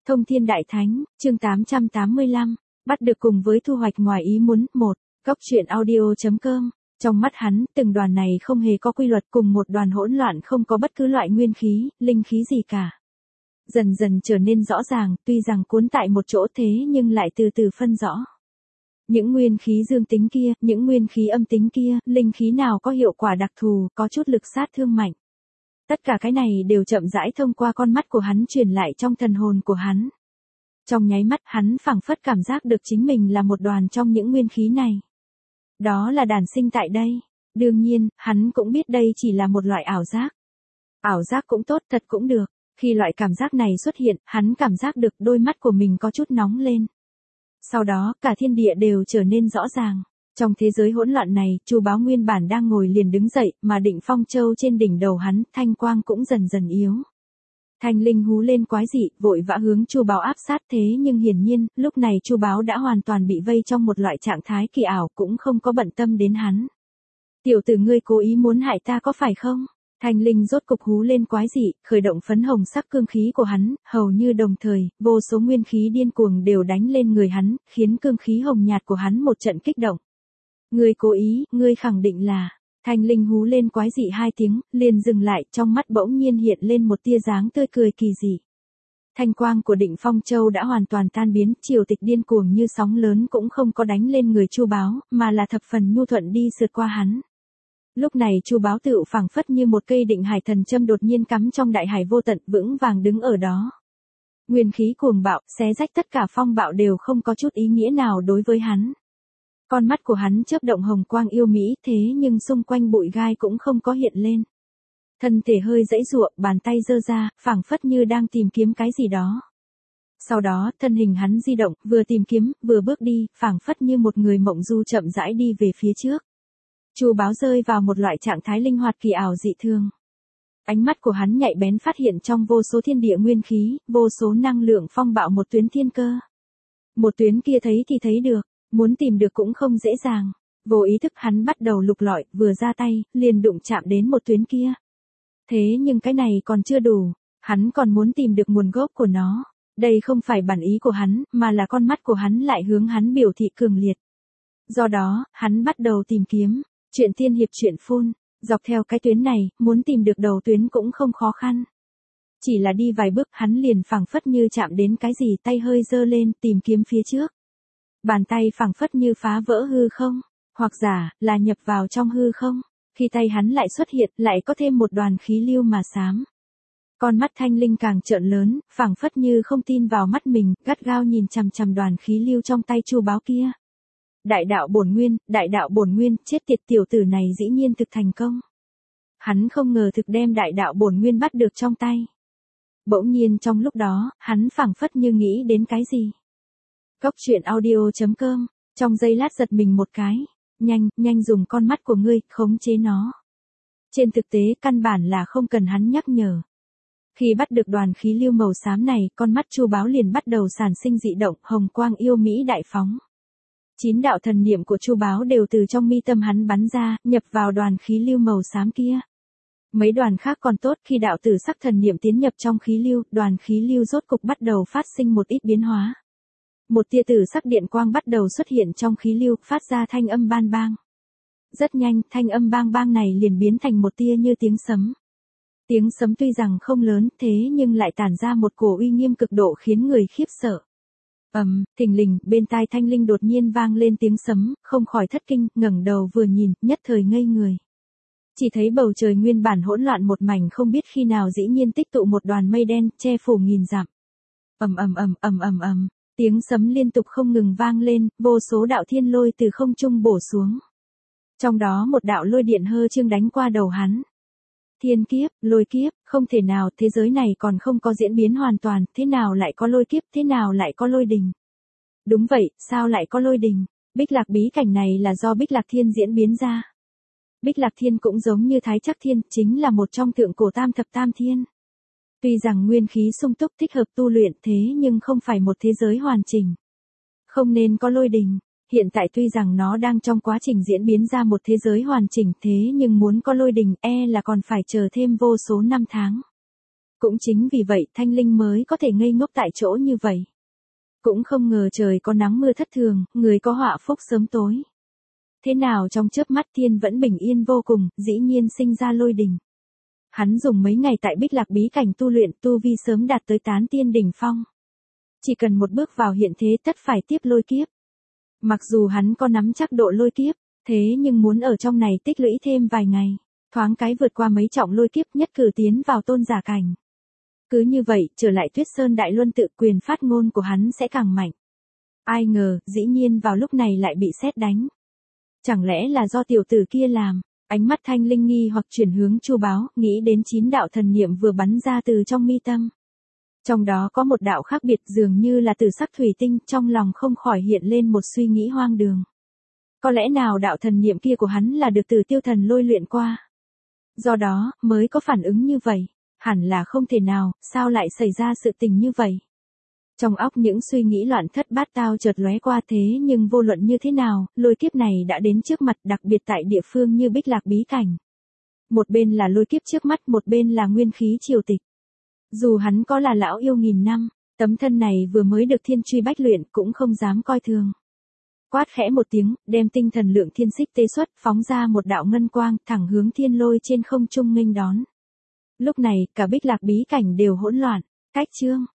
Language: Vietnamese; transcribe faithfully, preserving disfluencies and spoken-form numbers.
Thông Thiên Đại Thánh, chương tám trăm tám mươi lăm, bắt được cùng với thu hoạch ngoài ý muốn. Một. Cốc truyện audio chấm com. Trong mắt hắn, từng đoàn này không hề có quy luật, cùng một đoàn hỗn loạn không có bất cứ loại nguyên khí, linh khí gì cả. Dần dần trở nên rõ ràng, tuy rằng cuốn tại một chỗ thế nhưng lại từ từ phân rõ. Những nguyên khí dương tính kia, những nguyên khí âm tính kia, linh khí nào có hiệu quả đặc thù, có chút lực sát thương mạnh. Tất cả cái này đều chậm rãi thông qua con mắt của hắn truyền lại trong thần hồn của hắn. Trong nháy mắt hắn phảng phất cảm giác được chính mình là một đoàn trong những nguyên khí này. Đó là đản sinh tại đây. Đương nhiên, hắn cũng biết đây chỉ là một loại ảo giác. Ảo giác cũng tốt, thật cũng được. Khi loại cảm giác này xuất hiện, hắn cảm giác được đôi mắt của mình có chút nóng lên. Sau đó, cả thiên địa đều trở nên rõ ràng. Trong thế giới hỗn loạn này, Chu Báo nguyên bản đang ngồi liền đứng dậy, mà Định Phong Châu trên đỉnh đầu hắn, thanh quang cũng dần dần yếu. Thanh linh hú lên quái dị, vội vã hướng Chu Báo áp sát, thế nhưng hiển nhiên, lúc này Chu Báo đã hoàn toàn bị vây trong một loại trạng thái kỳ ảo, cũng không có bận tâm đến hắn. Tiểu tử, ngươi cố ý muốn hại ta có phải không? Thanh linh rốt cục hú lên quái dị, khởi động phấn hồng sắc cương khí của hắn, hầu như đồng thời, vô số nguyên khí điên cuồng đều đánh lên người hắn, khiến cương khí hồng nhạt của hắn một trận kích động. Ngươi cố ý, ngươi khẳng định là... Thanh linh hú lên quái dị hai tiếng, liền dừng lại, trong mắt bỗng nhiên hiện lên một tia dáng tươi cười kỳ dị. Thanh quang của Định Phong Châu đã hoàn toàn tan biến, triều tịch điên cuồng như sóng lớn cũng không có đánh lên người Chu Báo, mà là thập phần nhu thuận đi sượt qua hắn. Lúc này Chu Báo tựu phảng phất như một cây định hải thần châm đột nhiên cắm trong đại hải vô tận, vững vàng đứng ở đó. Nguyên khí cuồng bạo, xé rách tất cả phong bạo đều không có chút ý nghĩa nào đối với hắn. Con mắt của hắn chớp động hồng quang yêu mỹ, thế nhưng xung quanh bụi gai cũng không có hiện lên. Thân thể hơi giãy giụa, bàn tay giơ ra, phảng phất như đang tìm kiếm cái gì đó. Sau đó, thân hình hắn di động, vừa tìm kiếm, vừa bước đi, phảng phất như một người mộng du chậm rãi đi về phía trước. Chu Báo rơi vào một loại trạng thái linh hoạt kỳ ảo dị thường. Ánh mắt của hắn nhạy bén phát hiện trong vô số thiên địa nguyên khí, vô số năng lượng phong bạo một tuyến thiên cơ. Một tuyến kia thấy thì thấy được. Muốn tìm được cũng không dễ dàng. Vô ý thức hắn bắt đầu lục lọi, vừa ra tay, liền đụng chạm đến một tuyến kia. Thế nhưng cái này còn chưa đủ, hắn còn muốn tìm được nguồn gốc của nó. Đây không phải bản ý của hắn, mà là con mắt của hắn lại hướng hắn biểu thị cường liệt. Do đó, hắn bắt đầu tìm kiếm. Chuyện tiên hiệp chuyện phun, dọc theo cái tuyến này, muốn tìm được đầu tuyến cũng không khó khăn. Chỉ là đi vài bước hắn liền phảng phất như chạm đến cái gì, tay hơi giơ lên tìm kiếm phía trước. Bàn tay phảng phất như phá vỡ hư không, hoặc giả là nhập vào trong hư không, khi tay hắn lại xuất hiện, lại có thêm một đoàn khí lưu mà xám. Con mắt thanh linh càng trợn lớn, phảng phất như không tin vào mắt mình, gắt gao nhìn chằm chằm đoàn khí lưu trong tay Chu Báo kia. Đại đạo bổn nguyên, đại đạo bổn nguyên, chết tiệt, tiểu tử này dĩ nhiên thực thành công. Hắn không ngờ thực đem đại đạo bổn nguyên bắt được trong tay. Bỗng nhiên trong lúc đó, hắn phảng phất như nghĩ đến cái gì. Cốc truyện audio chấm com, trong giây lát giật mình một cái, nhanh, nhanh dùng con mắt của ngươi, khống chế nó. Trên thực tế, căn bản là không cần hắn nhắc nhở. Khi bắt được đoàn khí lưu màu xám này, con mắt Chu Báo liền bắt đầu sản sinh dị động, hồng quang yêu mỹ đại phóng. Chín đạo thần niệm của Chu Báo đều từ trong mi tâm hắn bắn ra, nhập vào đoàn khí lưu màu xám kia. Mấy đoàn khác còn tốt, khi đạo tử sắc thần niệm tiến nhập trong khí lưu, đoàn khí lưu rốt cục bắt đầu phát sinh một ít biến hóa. Một tia tử sắc điện quang bắt đầu xuất hiện trong khí lưu, phát ra thanh âm ban bang. Rất nhanh, thanh âm bang bang này liền biến thành một tia như tiếng sấm. Tiếng sấm tuy rằng không lớn, thế nhưng lại tản ra một cổ uy nghiêm cực độ khiến người khiếp sợ. Ầm, um, thình lình, bên tai thanh linh đột nhiên vang lên tiếng sấm, không khỏi thất kinh, ngẩng đầu vừa nhìn, nhất thời ngây người. Chỉ thấy bầu trời nguyên bản hỗn loạn một mảnh, không biết khi nào dĩ nhiên tích tụ một đoàn mây đen, che phủ nghìn dặm. Ầm ầm ầm ầm ầm ầm. Tiếng sấm liên tục không ngừng vang lên, vô số đạo thiên lôi từ không trung bổ xuống. Trong đó một đạo lôi điện hơ chương đánh qua đầu hắn. Thiên kiếp, lôi kiếp, không thể nào, thế giới này còn không có diễn biến hoàn toàn, thế nào lại có lôi kiếp, thế nào lại có lôi đình. Đúng vậy, sao lại có lôi đình? Bích Lạc bí cảnh này là do Bích Lạc Thiên diễn biến ra. Bích Lạc Thiên cũng giống như Thái Trắc Thiên, chính là một trong thượng cổ tam thập tam thiên. Tuy rằng nguyên khí sung túc thích hợp tu luyện, thế nhưng không phải một thế giới hoàn chỉnh. Không nên có lôi đình. Hiện tại tuy rằng nó đang trong quá trình diễn biến ra một thế giới hoàn chỉnh, thế nhưng muốn có lôi đình e là còn phải chờ thêm vô số năm tháng. Cũng chính vì vậy Thanh Linh mới có thể ngây ngốc tại chỗ như vậy. Cũng không ngờ trời có nắng mưa thất thường, người có họa phúc sớm tối. Thế nào trong chớp mắt thiên vẫn bình yên vô cùng, dĩ nhiên sinh ra lôi đình. Hắn dùng mấy ngày tại Bích Lạc bí cảnh tu luyện, tu vi sớm đạt tới tán tiên đỉnh phong. Chỉ cần một bước vào hiện thế tất phải tiếp lôi kiếp. Mặc dù hắn có nắm chắc độ lôi kiếp, thế nhưng muốn ở trong này tích lũy thêm vài ngày, thoáng cái vượt qua mấy trọng lôi kiếp nhất cử tiến vào tôn giả cảnh. Cứ như vậy, trở lại Tuyết Sơn Đại Luân tự, quyền phát ngôn của hắn sẽ càng mạnh. Ai ngờ, dĩ nhiên vào lúc này lại bị sét đánh. Chẳng lẽ là do tiểu tử kia làm? Ánh mắt Thanh Linh nghi hoặc chuyển hướng Chu Báo, nghĩ đến chín đạo thần niệm vừa bắn ra từ trong mi tâm. Trong đó có một đạo khác biệt dường như là từ sắc thủy tinh, trong lòng không khỏi hiện lên một suy nghĩ hoang đường. Có lẽ nào đạo thần niệm kia của hắn là được từ tiêu thần lôi luyện qua. Do đó, mới có phản ứng như vậy. Hẳn là không thể nào, sao lại xảy ra sự tình như vậy. Trong óc những suy nghĩ loạn thất bát tao chợt lóe qua, thế nhưng vô luận như thế nào, lôi kiếp này đã đến trước mặt, đặc biệt tại địa phương như Bích Lạc bí cảnh. Một bên là lôi kiếp trước mắt, một bên là nguyên khí triều tịch. Dù hắn có là lão yêu nghìn năm, tấm thân này vừa mới được thiên truy bách luyện cũng không dám coi thường. Quát khẽ một tiếng, đem tinh thần lượng thiên xích tế xuất, phóng ra một đạo ngân quang, thẳng hướng thiên lôi trên không trung nghênh đón. Lúc này, cả Bích Lạc bí cảnh đều hỗn loạn. Cách chương